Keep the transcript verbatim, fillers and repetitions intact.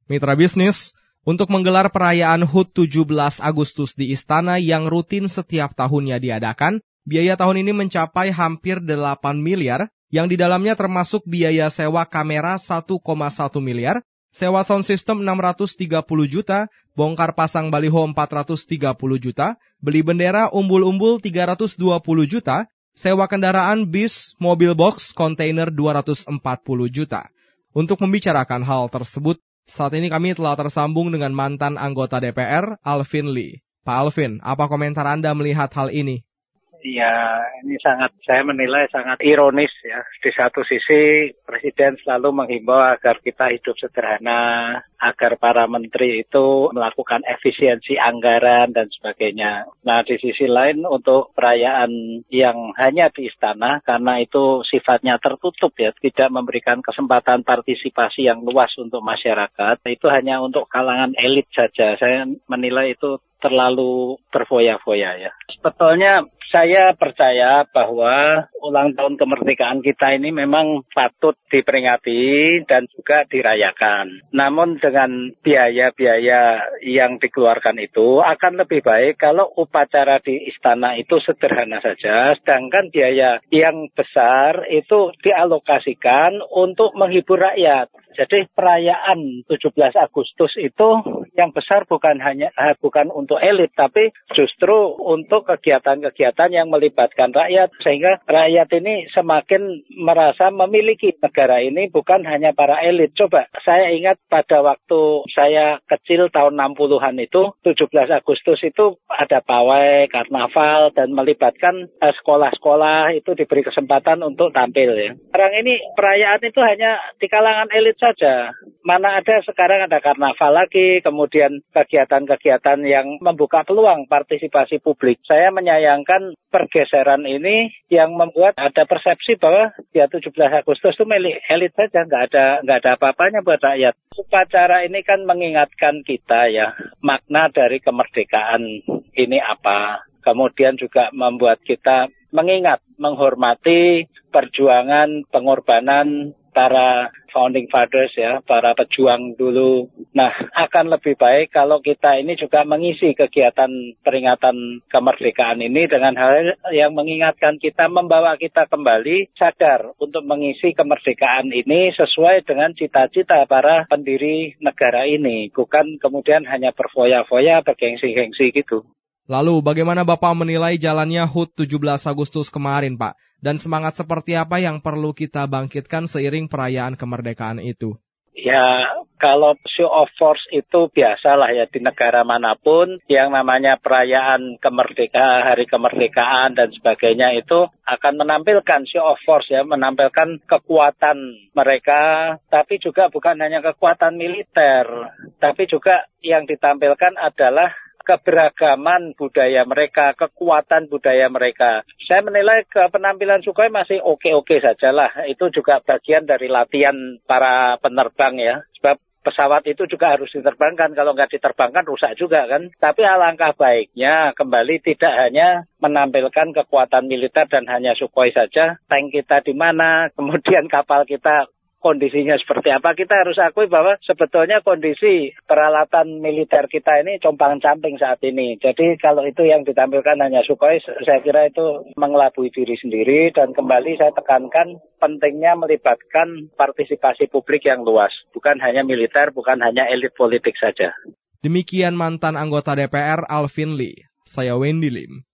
Mitra bisnis, untuk menggelar perayaan H U T tujuh belas Agustus di Istana yang rutin setiap tahunnya diadakan, biaya tahun ini mencapai hampir delapan miliar, yang di dalamnya termasuk biaya sewa kamera satu koma satu miliar, sewa sound system enam ratus tiga puluh juta, bongkar pasang baliho empat ratus tiga puluh juta, beli bendera umbul-umbul tiga ratus dua puluh juta, sewa kendaraan bis, mobil box, kontainer dua ratus empat puluh juta. Untuk membicarakan hal tersebut, saat ini kami telah tersambung dengan mantan anggota D P R, Alvin Lee. Pak Alvin, apa komentar Anda melihat hal ini? Ya, ini sangat, saya menilai sangat ironis ya. Di satu sisi, Presiden selalu menghimbau agar kita hidup sederhana, agar para menteri itu melakukan efisiensi anggaran dan sebagainya. Nah, di sisi lain untuk perayaan yang hanya di istana, karena itu sifatnya tertutup ya, tidak memberikan kesempatan partisipasi yang luas untuk masyarakat, itu hanya untuk kalangan elit saja. Saya menilai itu terlalu berfoya-foya ya. Sebetulnya saya percaya bahwa ulang tahun kemerdekaan kita ini memang patut diperingati dan juga dirayakan. Namun dengan biaya-biaya yang dikeluarkan itu akan lebih baik kalau upacara di istana itu sederhana saja, sedangkan biaya yang besar itu dialokasikan untuk menghibur rakyat. Jadi perayaan tujuh belas Agustus itu yang besar bukan hanya bukan untuk elit, tapi justru untuk kegiatan-kegiatan yang melibatkan rakyat, sehingga rakyat ini semakin merasa memiliki negara ini, bukan hanya para elit. Coba saya ingat pada waktu saya kecil tahun enam puluhan itu, tujuh belas Agustus itu ada pawai, karnaval, dan melibatkan eh, sekolah-sekolah itu diberi kesempatan untuk tampil ya. Sekarang ini perayaan itu hanya di kalangan elit saja. Mana ada sekarang ada karnaval lagi, kemudian kegiatan-kegiatan yang membuka peluang partisipasi publik. Saya menyayangkan pergeseran ini yang membuat ada persepsi bahwa ya tujuh belas Agustus itu milik elit saja, nggak ada nggak ada apa-apanya buat rakyat. Upacara ini kan mengingatkan kita ya, makna dari kemerdekaan ini apa. Kemudian juga membuat kita mengingat, menghormati perjuangan, pengorbanan para founding fathers ya, para pejuang dulu. Nah, akan lebih baik kalau kita ini juga mengisi kegiatan peringatan kemerdekaan ini dengan hal yang mengingatkan kita, membawa kita kembali sadar untuk mengisi kemerdekaan ini sesuai dengan cita-cita para pendiri negara ini. Bukan kemudian hanya berfoya-foya, bergengsi-gengsi gitu. Lalu, bagaimana Bapak menilai jalannya H U T tujuh belas Agustus kemarin, Pak? Dan semangat seperti apa yang perlu kita bangkitkan seiring perayaan kemerdekaan itu? Ya, kalau show of force itu biasalah ya di negara manapun, yang namanya perayaan kemerdekaan, hari kemerdekaan dan sebagainya itu akan menampilkan show of force ya, menampilkan kekuatan mereka, tapi juga bukan hanya kekuatan militer, tapi juga yang ditampilkan adalah keberagaman budaya mereka, kekuatan budaya mereka. Saya menilai ke penampilan Sukhoi masih oke-oke sajalah. Itu juga bagian dari latihan para penerbang ya. Sebab pesawat itu juga harus diterbangkan. Kalau nggak diterbangkan rusak juga kan. Tapi alangkah baiknya kembali tidak hanya menampilkan kekuatan militer dan hanya Sukhoi saja. Tank kita di mana, kemudian kapal kita kondisinya seperti apa. Kita harus akui bahwa sebetulnya kondisi peralatan militer kita ini compang-camping saat ini. Jadi kalau itu yang ditampilkan hanya Sukhoi, saya kira itu mengelabui diri sendiri. Dan kembali saya tekankan pentingnya melibatkan partisipasi publik yang luas. Bukan hanya militer, bukan hanya elit politik saja. Demikian mantan anggota D P R Alvin Lee. Saya Wendy Lim.